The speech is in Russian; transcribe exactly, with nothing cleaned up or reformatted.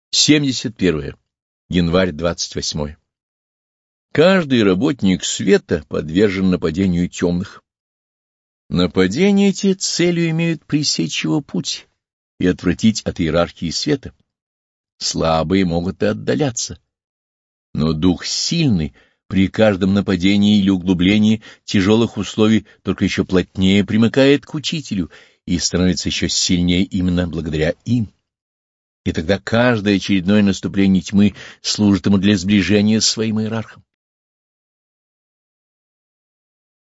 семьдесят первое. Январь двадцать восьмой. Каждый работник света подвержен нападению темных. Нападения эти целью имеют пресечь его путь и отвратить от иерархии света. Слабые могут и отдаляться, но дух сильный при каждом нападении или углублении тяжелых условий только еще плотнее примыкает к учителю и становится еще сильнее именно благодаря им. И тогда каждое очередное наступление тьмы служит ему для сближения с своим иерархом.